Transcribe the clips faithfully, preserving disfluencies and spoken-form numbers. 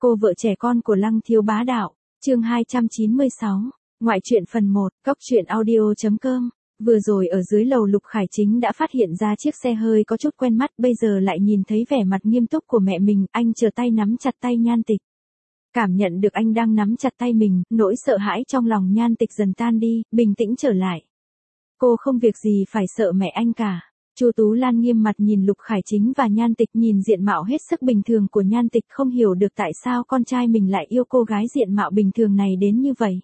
Cô vợ trẻ con của Lăng Thiếu Bá Đạo, chương hai trăm chín mươi sáu, ngoại truyện phần một, cóc truyện audio chấm com. Vừa rồi ở dưới lầu Lục Khải Chính đã phát hiện ra chiếc xe hơi có chút quen mắt, bây giờ lại nhìn thấy vẻ mặt nghiêm túc của mẹ mình, anh trở tay nắm chặt tay Nhan Tịch. Cảm nhận được anh đang nắm chặt tay mình, nỗi sợ hãi trong lòng Nhan Tịch dần tan đi, bình tĩnh trở lại. Cô không việc gì phải sợ mẹ anh cả. Chu Tú Lan nghiêm mặt nhìn Lục Khải Chính và Nhan Tịch, nhìn diện mạo hết sức bình thường của Nhan Tịch, không hiểu được tại sao con trai mình lại yêu cô gái diện mạo bình thường này đến như vậy.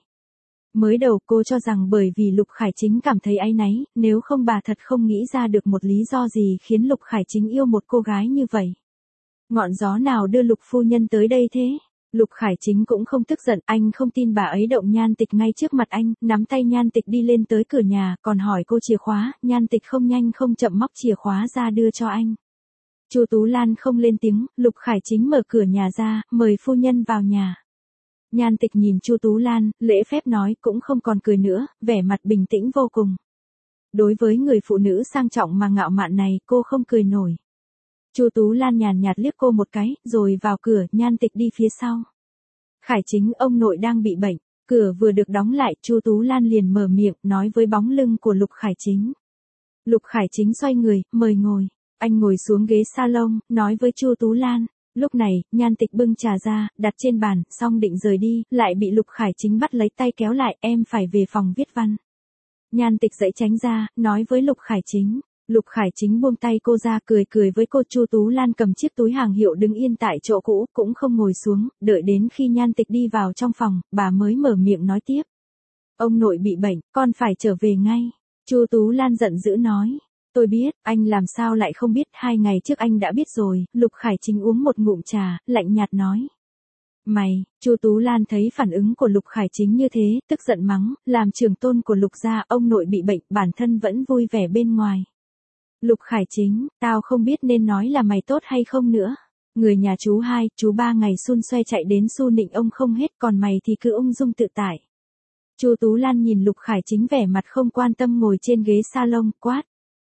Mới đầu cô cho rằng bởi vì Lục Khải Chính cảm thấy áy náy, nếu không bà thật không nghĩ ra được một lý do gì khiến Lục Khải Chính yêu một cô gái như vậy. Ngọn gió nào đưa Lục phu nhân tới đây thế? Lục Khải Chính cũng không tức giận, anh không tin bà ấy động Nhan Tịch ngay trước mặt anh, nắm tay Nhan Tịch đi lên tới cửa nhà, còn hỏi cô chìa khóa, Nhan Tịch không nhanh không chậm móc chìa khóa ra đưa cho anh. Chu Tú Lan không lên tiếng, Lục Khải Chính mở cửa nhà ra, mời phu nhân vào nhà. Nhan Tịch nhìn Chu Tú Lan, lễ phép nói, cũng không còn cười nữa, vẻ mặt bình tĩnh vô cùng. Đối với người phụ nữ sang trọng mà ngạo mạn này, cô không cười nổi. Chu Tú Lan nhàn nhạt liếc cô một cái, rồi vào cửa, Nhan Tịch đi phía sau. Khải Chính, ông nội đang bị bệnh. Cửa vừa được đóng lại, Chu Tú Lan liền mở miệng, nói với bóng lưng của Lục Khải Chính. Lục Khải Chính xoay người, mời ngồi. Anh ngồi xuống ghế salon, nói với Chu Tú Lan. Lúc này, Nhan Tịch bưng trà ra, đặt trên bàn, xong định rời đi, lại bị Lục Khải Chính bắt lấy tay kéo lại, em phải về phòng viết văn. Nhan Tịch dãy tránh ra, nói với Lục Khải Chính. Lục Khải Chính buông tay cô ra, cười cười với cô. Chu Tú Lan cầm chiếc túi hàng hiệu đứng yên tại chỗ cũ, cũng không ngồi xuống, đợi đến khi Nhan Tịch đi vào trong phòng, bà mới mở miệng nói tiếp. Ông nội bị bệnh, con phải trở về ngay. Chu Tú Lan giận dữ nói. Tôi biết, anh làm sao lại không biết, hai ngày trước anh đã biết rồi. Lục Khải Chính uống một ngụm trà, lạnh nhạt nói. Mày, Chu Tú Lan thấy phản ứng của Lục Khải Chính như thế, tức giận mắng, làm trưởng tôn của Lục gia, ông nội bị bệnh, bản thân vẫn vui vẻ bên ngoài. Lục Khải Chính, tao không biết nên nói là mày tốt hay không nữa. Người nhà chú hai, chú ba ngày xun xoe chạy đến su nịnh ông không hết, còn mày thì cứ ung dung tự tại. Chu Tú Lan nhìn Lục Khải Chính vẻ mặt không quan tâm ngồi trên ghế salon, quát.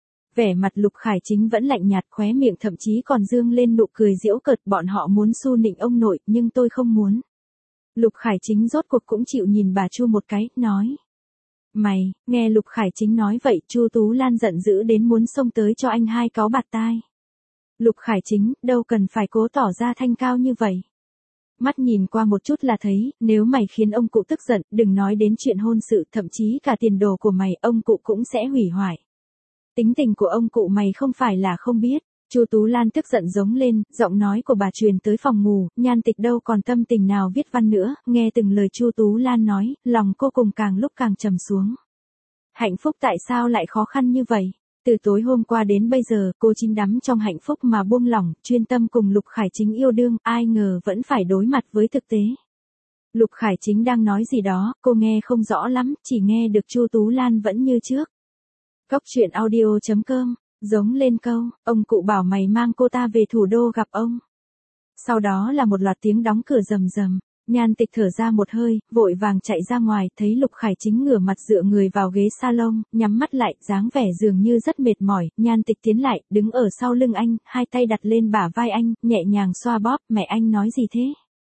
Vẻ mặt Lục Khải Chính vẫn lạnh nhạt, khóe miệng thậm chí còn dương lên nụ cười giễu cợt, bọn họ muốn su nịnh ông nội, nhưng tôi không muốn. Lục Khải Chính rốt cuộc cũng chịu nhìn bà Chu một cái, nói. Mày, nghe Lục Khải Chính nói vậy, Chu Tú Lan giận dữ đến muốn xông tới cho anh hai cáu bạt tai. Lục Khải Chính, đâu cần phải cố tỏ ra thanh cao như vậy. Mắt nhìn qua một chút là thấy, nếu mày khiến ông cụ tức giận, đừng nói đến chuyện hôn sự, thậm chí cả tiền đồ của mày, ông cụ cũng sẽ hủy hoại. Tính tình của ông cụ mày không phải là không biết. Chu Tú Lan tức giận giống lên, giọng nói của bà truyền tới phòng ngủ, Nhan Tịch đâu còn tâm tình nào viết văn nữa, nghe từng lời Chu Tú Lan nói, lòng cô cùng càng lúc càng trầm xuống. Hạnh phúc tại sao lại khó khăn như vậy? Từ tối hôm qua đến bây giờ, cô chìm đắm trong hạnh phúc mà buông lỏng, chuyên tâm cùng Lục Khải Chính yêu đương, ai ngờ vẫn phải đối mặt với thực tế. Lục Khải Chính đang nói gì đó, cô nghe không rõ lắm, chỉ nghe được Chu Tú Lan vẫn như trước. Cóc truyện audio chấm com, giống lên câu, ông cụ bảo mày mang cô ta về thủ đô gặp ông. Sau đó là một loạt tiếng đóng cửa rầm rầm, Nhan Tịch thở ra một hơi, vội vàng chạy ra ngoài, thấy Lục Khải Chính ngửa mặt dựa người vào ghế salon, nhắm mắt lại, dáng vẻ dường như rất mệt mỏi, Nhan Tịch tiến lại, đứng ở sau lưng anh, hai tay đặt lên bả vai anh, nhẹ nhàng xoa bóp, mẹ anh nói gì thế?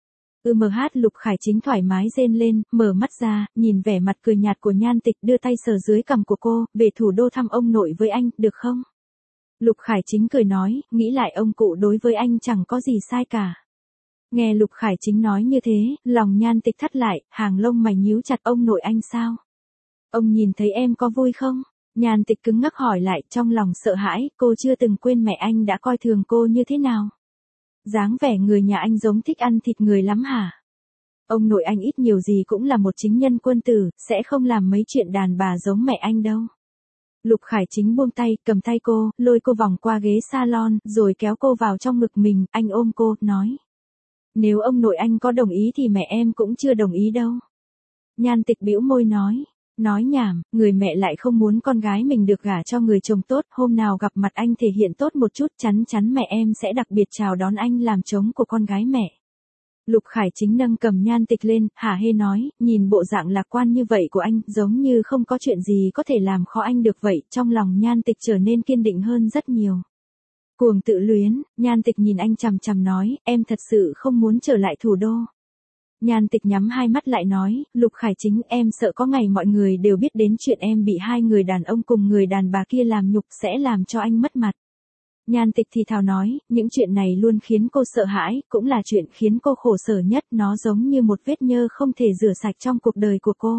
Ừ mờ hát Lục Khải Chính thoải mái rên lên, mở mắt ra, nhìn vẻ mặt cười nhạt của Nhan Tịch, đưa tay sờ dưới cằm của cô, về thủ đô thăm ông nội với anh, được không? Lục Khải Chính cười nói, nghĩ lại ông cụ đối với anh chẳng có gì sai cả. Nghe Lục Khải Chính nói như thế, lòng Nhan Tịch thắt lại, hàng lông mày nhíu chặt, ông nội anh sao? Ông nhìn thấy em có vui không? Nhan Tịch cứng ngắc hỏi lại, trong lòng sợ hãi, cô chưa từng quên mẹ anh đã coi thường cô như thế nào. Dáng vẻ người nhà anh giống thích ăn thịt người lắm hả? Ông nội anh ít nhiều gì cũng là một chính nhân quân tử, sẽ không làm mấy chuyện đàn bà giống mẹ anh đâu. Lục Khải Chính buông tay, cầm tay cô, lôi cô vòng qua ghế salon, rồi kéo cô vào trong ngực mình, anh ôm cô, nói. Nếu ông nội anh có đồng ý thì mẹ em cũng chưa đồng ý đâu. Nhan Tịch bĩu môi nói. Nói nhảm, người mẹ lại không muốn con gái mình được gả cho người chồng tốt, hôm nào gặp mặt anh thể hiện tốt một chút, chắn chắn mẹ em sẽ đặc biệt chào đón anh làm chồng của con gái mẹ. Lục Khải Chính nâng cầm Nhan Tịch lên, hả hê nói, nhìn bộ dạng lạc quan như vậy của anh, giống như không có chuyện gì có thể làm khó anh được vậy, trong lòng Nhan Tịch trở nên kiên định hơn rất nhiều. Cuồng tự luyến, Nhan Tịch nhìn anh chằm chằm nói, em thật sự không muốn trở lại thủ đô. Nhan Tịch nhắm hai mắt lại nói, Lục Khải Chính, em sợ có ngày mọi người đều biết đến chuyện em bị hai người đàn ông cùng người đàn bà kia làm nhục sẽ làm cho anh mất mặt. Nhan Tịch thì thào nói, những chuyện này luôn khiến cô sợ hãi, cũng là chuyện khiến cô khổ sở nhất, nó giống như một vết nhơ không thể rửa sạch trong cuộc đời của cô.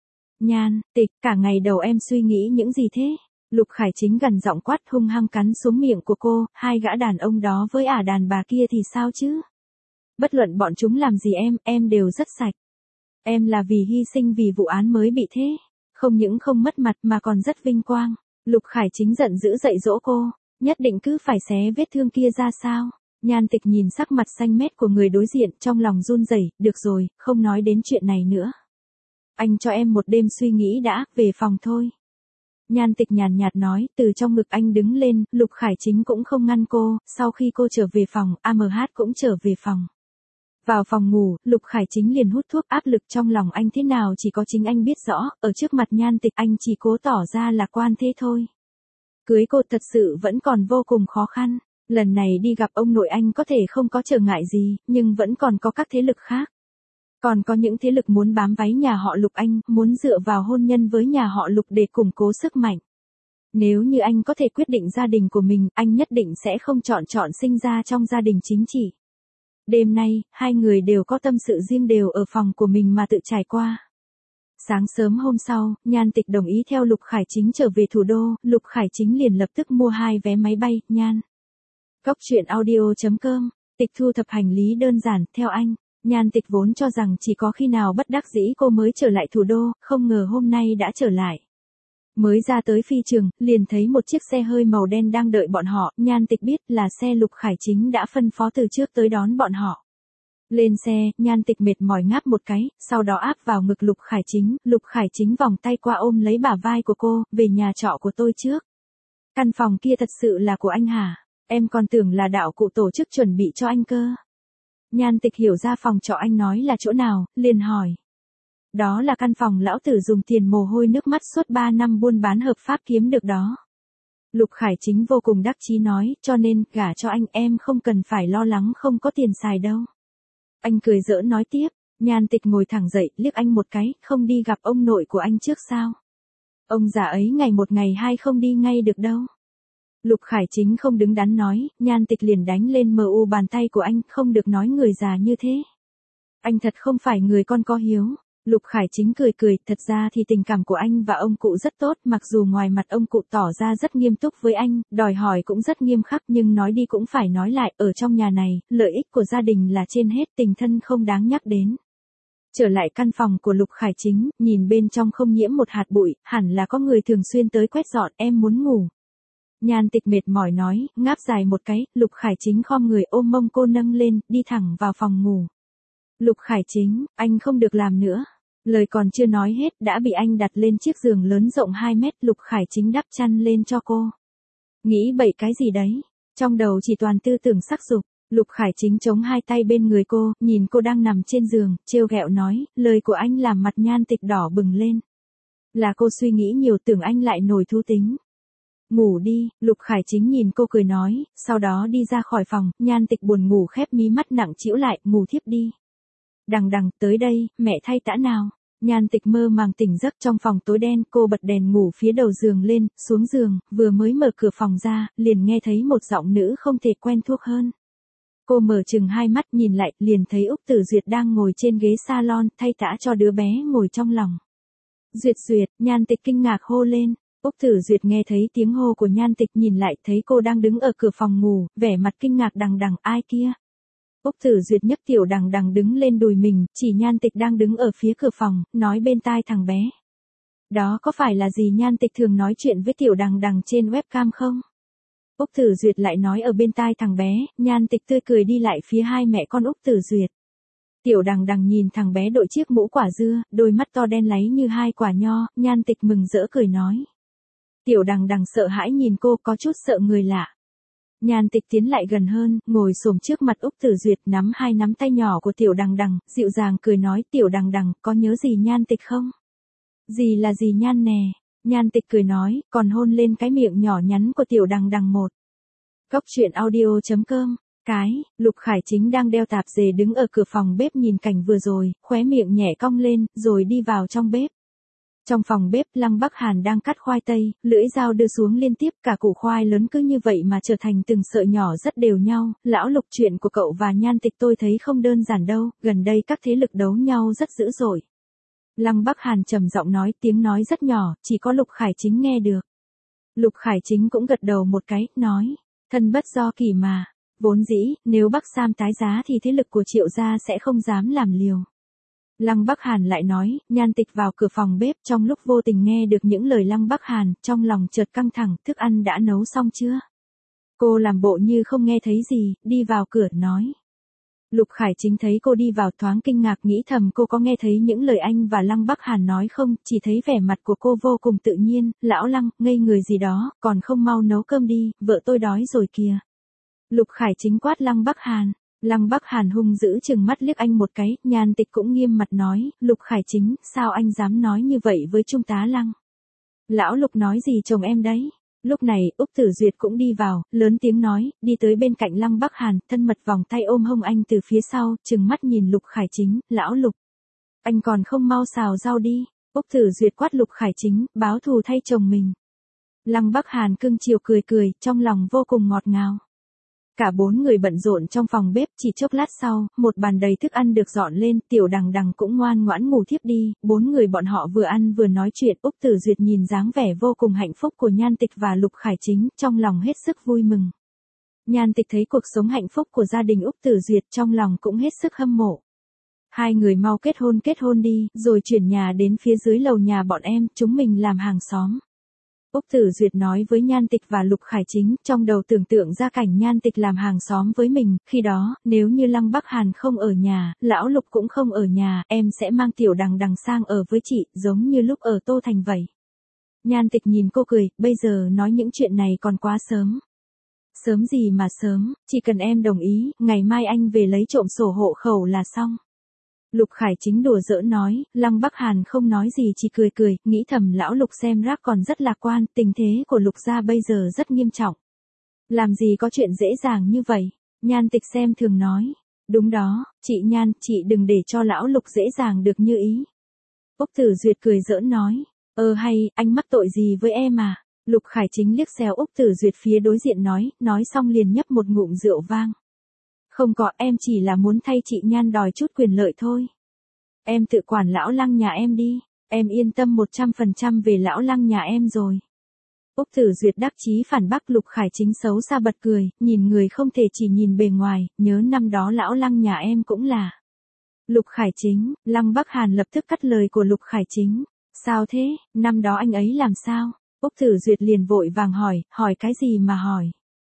Nhan Tịch, cả ngày đầu em suy nghĩ những gì thế? Lục Khải Chính gần giọng quát hung hăng cắn xuống miệng của cô, hai gã đàn ông đó với ả đàn bà kia thì sao chứ? Bất luận bọn chúng làm gì em, em đều rất sạch. Em là vì hy sinh vì vụ án mới bị thế. Không những không mất mặt mà còn rất vinh quang. Lục Khải Chính giận dữ dạy dỗ cô. Nhất định cứ phải xé vết thương kia ra sao? Nhan Tịch nhìn sắc mặt xanh mét của người đối diện trong lòng run rẩy. Được rồi, không nói đến chuyện này nữa. Anh cho em một đêm suy nghĩ đã, về phòng thôi. Nhan Tịch nhàn nhạt nói, từ trong ngực anh đứng lên, Lục Khải Chính cũng không ngăn cô, sau khi cô trở về phòng, a em hát cũng trở về phòng. Vào phòng ngủ, Lục Khải Chính liền hút thuốc, áp lực trong lòng anh thế nào chỉ có chính anh biết rõ, ở trước mặt Nhan Tịch anh chỉ cố tỏ ra lạc quan thế thôi. Cưới cô thật sự vẫn còn vô cùng khó khăn, lần này đi gặp ông nội anh có thể không có trở ngại gì, nhưng vẫn còn có các thế lực khác. Còn có những thế lực muốn bám váy nhà họ Lục anh, muốn dựa vào hôn nhân với nhà họ Lục để củng cố sức mạnh. Nếu như anh có thể quyết định gia đình của mình, anh nhất định sẽ không chọn chọn sinh ra trong gia đình chính trị. Đêm nay, hai người đều có tâm sự riêng đều ở phòng của mình mà tự trải qua. Sáng sớm hôm sau, Nhan Tịch đồng ý theo Lục Khải Chính trở về thủ đô, Lục Khải Chính liền lập tức mua hai vé máy bay, Nhan. Cốc truyện audio chấm com, Tịch thu thập hành lý đơn giản, theo anh. Nhan Tịch vốn cho rằng chỉ có khi nào bất đắc dĩ cô mới trở lại thủ đô, không ngờ hôm nay đã trở lại. Mới ra tới phi trường, liền thấy một chiếc xe hơi màu đen đang đợi bọn họ, Nhan Tịch biết là xe Lục Khải Chính đã phân phó từ trước tới đón bọn họ. Lên xe, Nhan Tịch mệt mỏi ngáp một cái, sau đó áp vào ngực Lục Khải Chính, Lục Khải Chính vòng tay qua ôm lấy bả vai của cô, về nhà trọ của tôi trước. Căn phòng kia thật sự là của anh hả? Em còn tưởng là đạo cụ tổ chức chuẩn bị cho anh cơ. Nhan Tịch hiểu ra phòng trọ anh nói là chỗ nào, liền hỏi. Đó là căn phòng lão tử dùng tiền mồ hôi nước mắt suốt ba năm buôn bán hợp pháp kiếm được đó. Lục Khải Chính vô cùng đắc chí nói, cho nên, gả cho anh em không cần phải lo lắng không có tiền xài đâu. Anh cười giỡn nói tiếp, Nhan Tịch ngồi thẳng dậy, liếc anh một cái, không đi gặp ông nội của anh trước sao? Ông già ấy ngày một ngày hai không đi ngay được đâu. Lục Khải Chính không đứng đắn nói, Nhan Tịch liền đánh lên mờ u bàn tay của anh, không được nói người già như thế. Anh thật không phải người con có hiếu. Lục Khải Chính cười cười, thật ra thì tình cảm của anh và ông cụ rất tốt, mặc dù ngoài mặt ông cụ tỏ ra rất nghiêm túc với anh, đòi hỏi cũng rất nghiêm khắc, nhưng nói đi cũng phải nói lại, ở trong nhà này, lợi ích của gia đình là trên hết, tình thân không đáng nhắc đến. Trở lại căn phòng của Lục Khải Chính, nhìn bên trong không nhiễm một hạt bụi, hẳn là có người thường xuyên tới quét dọn, em muốn ngủ. Nhan Tịch mệt mỏi nói, ngáp dài một cái, Lục Khải Chính khom người ôm mông cô nâng lên, đi thẳng vào phòng ngủ. Lục Khải Chính, anh không được làm nữa. Lời còn chưa nói hết đã bị anh đặt lên chiếc giường lớn rộng hai mét, Lục Khải Chính đắp chăn lên cho cô. Nghĩ bậy cái gì đấy? Trong đầu chỉ toàn tư tưởng sắc dục. Lục Khải Chính chống hai tay bên người cô, nhìn cô đang nằm trên giường, trêu ghẹo nói, lời của anh làm mặt Nhan Tịch đỏ bừng lên. Là cô suy nghĩ nhiều, tưởng anh lại nổi thú tính. Ngủ đi, Lục Khải Chính nhìn cô cười nói, sau đó đi ra khỏi phòng, Nhan Tịch buồn ngủ khép mí mắt nặng trĩu lại, ngủ thiếp đi. Đằng đằng, tới đây, mẹ thay tã nào. Nhan Tịch mơ màng tỉnh giấc trong phòng tối đen, cô bật đèn ngủ phía đầu giường lên, xuống giường, vừa mới mở cửa phòng ra, liền nghe thấy một giọng nữ không thể quen thuộc hơn. Cô mở chừng hai mắt nhìn lại, liền thấy Úc Tử Duyệt đang ngồi trên ghế salon, thay tã cho đứa bé ngồi trong lòng. Duyệt Duyệt, Nhan Tịch kinh ngạc hô lên. Úc Tử Duyệt nghe thấy tiếng hô của Nhan Tịch nhìn lại thấy cô đang đứng ở cửa phòng ngủ, vẻ mặt kinh ngạc đằng đằng, ai kia? Úc Tử Duyệt nhấc Tiểu Đằng Đằng đứng lên đùi mình, chỉ Nhan Tịch đang đứng ở phía cửa phòng, nói bên tai thằng bé. Đó có phải là gì Nhan Tịch thường nói chuyện với Tiểu Đằng Đằng trên webcam không? Úc Tử Duyệt lại nói ở bên tai thằng bé, Nhan Tịch tươi cười đi lại phía hai mẹ con Úc Tử Duyệt. Tiểu Đằng Đằng nhìn thằng bé đội chiếc mũ quả dưa, đôi mắt to đen láy như hai quả nho, Nhan Tịch mừng rỡ cười nói. Tiểu Đằng Đằng sợ hãi nhìn cô, có chút sợ người lạ. Nhan Tịch tiến lại gần hơn, ngồi xổm trước mặt Úc Tử Duyệt, nắm hai nắm tay nhỏ của Tiểu Đằng Đằng, dịu dàng cười nói, Tiểu Đằng Đằng, có nhớ gì Nhan Tịch không? Gì là gì Nhan nè? Nhan Tịch cười nói, còn hôn lên cái miệng nhỏ nhắn của Tiểu Đằng Đằng một Cốc truyện audio chấm com. Cái, Lục Khải Chính đang đeo tạp dề đứng ở cửa phòng bếp nhìn cảnh vừa rồi, khóe miệng nhẹ cong lên, rồi đi vào trong bếp. Trong phòng bếp, Lăng Bắc Hàn đang cắt khoai tây, lưỡi dao đưa xuống liên tiếp, cả củ khoai lớn cứ như vậy mà trở thành từng sợi nhỏ rất đều nhau. Lão Lục, chuyện của cậu và Nhan Tịch tôi thấy không đơn giản đâu, gần đây các thế lực đấu nhau rất dữ dội. Lăng Bắc Hàn trầm giọng nói, tiếng nói rất nhỏ, chỉ có Lục Khải Chính nghe được. Lục Khải Chính cũng gật đầu một cái, nói, thân bất do kỳ mà, vốn dĩ, nếu Bắc Sam tái giá thì thế lực của Triệu gia sẽ không dám làm liều. Lăng Bắc Hàn lại nói, Nhan Tịch vào cửa phòng bếp, trong lúc vô tình nghe được những lời Lăng Bắc Hàn, trong lòng chợt căng thẳng, thức ăn đã nấu xong chưa? Cô làm bộ như không nghe thấy gì, đi vào cửa, nói. Lục Khải Chính thấy cô đi vào thoáng kinh ngạc, nghĩ thầm cô có nghe thấy những lời anh và Lăng Bắc Hàn nói không, chỉ thấy vẻ mặt của cô vô cùng tự nhiên. Lão Lăng, ngây người gì đó, còn không mau nấu cơm đi, vợ tôi đói rồi kìa. Lục Khải Chính quát Lăng Bắc Hàn. Lăng Bắc Hàn hung dữ chừng mắt liếc anh một cái, Nhan Tịch cũng nghiêm mặt nói, Lục Khải Chính, sao anh dám nói như vậy với Trung tá Lăng? Lão Lục nói gì chồng em đấy? Lúc này, Úc Tử Duyệt cũng đi vào, lớn tiếng nói, đi tới bên cạnh Lăng Bắc Hàn, thân mật vòng tay ôm hông anh từ phía sau, chừng mắt nhìn Lục Khải Chính, lão Lục. Anh còn không mau xào rau đi. Úc Tử Duyệt quát Lục Khải Chính, báo thù thay chồng mình. Lăng Bắc Hàn cưng chiều cười cười, trong lòng vô cùng ngọt ngào. Cả bốn người bận rộn trong phòng bếp, chỉ chốc lát sau, một bàn đầy thức ăn được dọn lên, Tiểu Đằng Đằng cũng ngoan ngoãn ngủ thiếp đi, bốn người bọn họ vừa ăn vừa nói chuyện. Úc Tử Duyệt nhìn dáng vẻ vô cùng hạnh phúc của Nhan Tịch và Lục Khải Chính, trong lòng hết sức vui mừng. Nhan Tịch thấy cuộc sống hạnh phúc của gia đình Úc Tử Duyệt, trong lòng cũng hết sức hâm mộ. Hai người mau kết hôn kết hôn đi, rồi chuyển nhà đến phía dưới lầu nhà bọn em, chúng mình làm hàng xóm. Úc Tử Duyệt nói với Nhan Tịch và Lục Khải Chính, trong đầu tưởng tượng ra cảnh Nhan Tịch làm hàng xóm với mình, khi đó, nếu như Lăng Bắc Hàn không ở nhà, lão Lục cũng không ở nhà, em sẽ mang Tiểu Đằng Đằng sang ở với chị, giống như lúc ở Tô Thành vậy. Nhan Tịch nhìn cô cười, bây giờ nói những chuyện này còn quá sớm. Sớm gì mà sớm, chỉ cần em đồng ý, ngày mai anh về lấy trộm sổ hộ khẩu là xong. Lục Khải Chính đùa giỡn nói, Lăng Bắc Hàn không nói gì, chỉ cười cười, nghĩ thầm lão Lục xem rác còn rất lạc quan, tình thế của Lục gia bây giờ rất nghiêm trọng. Làm gì có chuyện dễ dàng như vậy? Nhan Tịch xem thường nói, đúng đó, chị Nhan, chị đừng để cho lão Lục dễ dàng được như ý. Úc Tử Duyệt cười giỡn nói, ơ hay, anh mắc tội gì với em à? Lục Khải Chính liếc xéo Úc Tử Duyệt phía đối diện nói, nói xong liền nhấp một ngụm rượu vang. Không có, em chỉ là muốn thay chị Nhan đòi chút quyền lợi thôi. Em tự quản lão Lăng nhà em đi, em yên tâm một trăm phần trăm về lão Lăng nhà em rồi. Úc Tử Duyệt đắc chí phản bác. Lục Khải Chính xấu xa bật cười, nhìn người không thể chỉ nhìn bề ngoài, nhớ năm đó lão Lăng nhà em cũng là. Lục Khải Chính, Lăng Bắc Hàn lập tức cắt lời của Lục Khải Chính. Sao thế, năm đó anh ấy làm sao? Úc Tử Duyệt liền vội vàng hỏi, hỏi cái gì mà hỏi?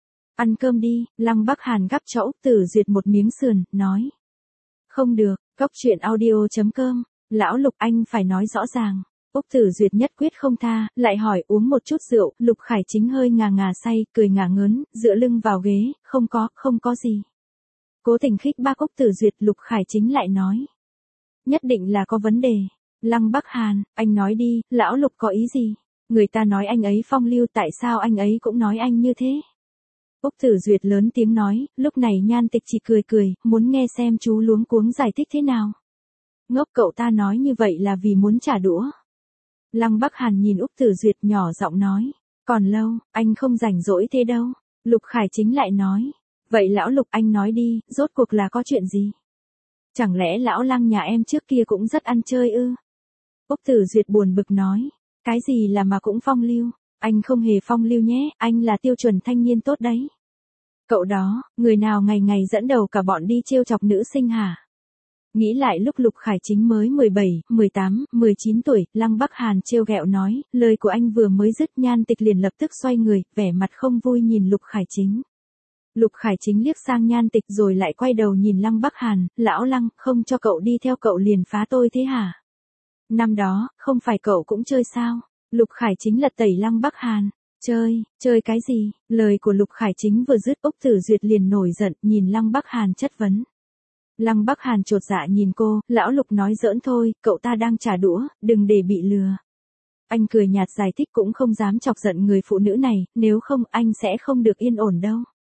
Ăn cơm đi. Lăng Bắc Hàn gắp cho Úc Tử Duyệt một miếng sườn, nói. Không được, cốc truyện audio chấm com, lão Lục anh phải nói rõ ràng. Úc Tử Duyệt nhất quyết không tha, lại hỏi uống một chút rượu. Lục Khải Chính hơi ngà ngà say, cười ngả ngớn, dựa lưng vào ghế, không có, không có gì. Cố tình khích bác Úc Tử Duyệt. Lục Khải Chính lại nói. Nhất định là có vấn đề. Lăng Bắc Hàn, anh nói đi, lão Lục có ý gì? Người ta nói anh ấy phong lưu, tại sao anh ấy cũng nói anh như thế? Úc Tử Duyệt lớn tiếng nói, lúc này Nhan Tịch chỉ cười cười, muốn nghe xem chú luống cuống giải thích thế nào. Ngốc, cậu ta nói như vậy là vì muốn trả đũa. Lăng Bắc Hàn nhìn Úc Tử Duyệt nhỏ giọng nói, còn lâu, anh không rảnh rỗi thế đâu. Lục Khải Chính lại nói, vậy lão Lục anh nói đi, rốt cuộc là có chuyện gì? Chẳng lẽ lão Lăng nhà em trước kia cũng rất ăn chơi ư? Úc Tử Duyệt buồn bực nói, cái gì là mà cũng phong lưu? Anh không hề phong lưu nhé, anh là tiêu chuẩn thanh niên tốt đấy. Cậu đó, người nào ngày ngày dẫn đầu cả bọn đi trêu chọc nữ sinh hả? Nghĩ lại lúc Lục Khải Chính mới mười bảy, mười tám, mười chín tuổi, Lăng Bắc Hàn trêu ghẹo nói, lời của anh vừa mới dứt, Nhan Tịch liền lập tức xoay người, vẻ mặt không vui nhìn Lục Khải Chính. Lục Khải Chính liếc sang Nhan Tịch rồi lại quay đầu nhìn Lăng Bắc Hàn, lão Lăng, không cho cậu đi theo cậu liền phá tôi thế hả? Năm đó, không phải cậu cũng chơi sao? Lục Khải Chính lật tẩy Lăng Bắc Hàn. Chơi, chơi cái gì? Lời của Lục Khải Chính vừa dứt, Úc Tử Duyệt liền nổi giận, nhìn Lăng Bắc Hàn chất vấn. Lăng Bắc Hàn chột dạ nhìn cô, lão Lục nói giỡn thôi, cậu ta đang trả đũa, đừng để bị lừa. Anh cười nhạt giải thích, cũng không dám chọc giận người phụ nữ này, nếu không anh sẽ không được yên ổn đâu.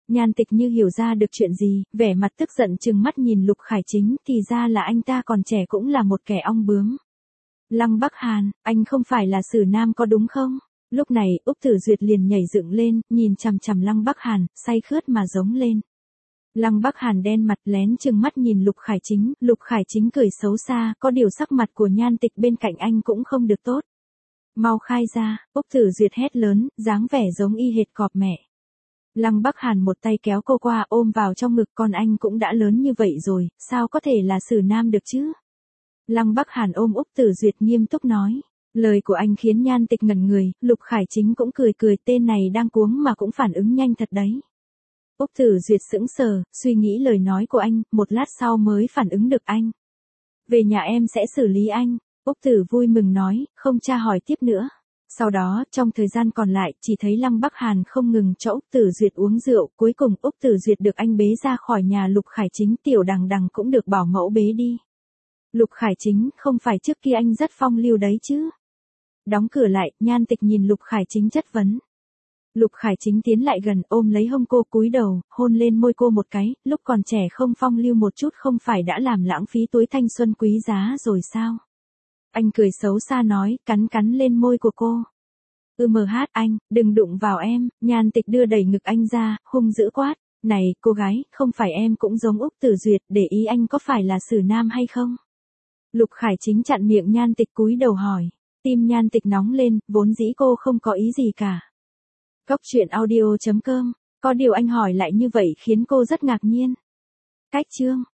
Nhan Tịch như hiểu ra được chuyện gì, vẻ mặt tức giận trừng mắt nhìn Lục Khải Chính, thì ra là anh ta còn trẻ cũng là một kẻ ong bướm. Lăng Bắc Hàn, anh không phải là Sử Nam có đúng không? Lúc này, Úc Tử Duyệt liền nhảy dựng lên, nhìn chằm chằm Lăng Bắc Hàn, say khướt mà giống lên. Lăng Bắc Hàn đen mặt lén trừng mắt nhìn Lục Khải Chính, Lục Khải Chính cười xấu xa, có điều sắc mặt của Nhan Tịch bên cạnh anh cũng không được tốt. Mau khai ra, Úc Tử Duyệt hét lớn, dáng vẻ giống y hệt cọp mẹ. Lăng Bắc Hàn một tay kéo cô qua ôm vào trong ngực, con anh cũng đã lớn như vậy rồi, sao có thể là Sử Nam được chứ? Lăng Bắc Hàn ôm Úc Tử Duyệt nghiêm túc nói. Lời của anh khiến Nhan Tịch ngẩn người, Lục Khải Chính cũng cười cười, tên này đang cuống mà cũng phản ứng nhanh thật đấy. Úc Tử Duyệt sững sờ, suy nghĩ lời nói của anh, một lát sau mới phản ứng được anh. Về nhà em sẽ xử lý anh, Úc Tử vui mừng nói, không tra hỏi tiếp nữa. Sau đó, trong thời gian còn lại, chỉ thấy Lăng Bắc Hàn không ngừng cho Úc Tử Duyệt uống rượu, cuối cùng Úc Tử Duyệt được anh bế ra khỏi nhà Lục Khải Chính, Tiểu Đằng Đằng cũng được bảo mẫu bế đi. Lục Khải Chính, không phải trước kia anh rất phong lưu đấy chứ? Đóng cửa lại, Nhan Tịch nhìn Lục Khải Chính chất vấn. Lục Khải Chính tiến lại gần, ôm lấy hông cô, cúi đầu, hôn lên môi cô một cái, lúc còn trẻ không phong lưu một chút không phải đã làm lãng phí túi thanh xuân quý giá rồi sao? Anh cười xấu xa nói, cắn cắn lên môi của cô. Ừ mờ hát anh, đừng đụng vào em, Nhan Tịch đưa đẩy ngực anh ra, hung dữ quát. Này, cô gái, không phải em cũng giống Úc Tử Duyệt, để ý anh có phải là Sử Nam hay không? Lục Khải Chính chặn miệng Nhan Tịch cúi đầu hỏi. Tim Nhan Tịch nóng lên, vốn dĩ cô không có ý gì cả. Cốc truyện audio chấm com, có điều anh hỏi lại như vậy khiến cô rất ngạc nhiên. Cách chương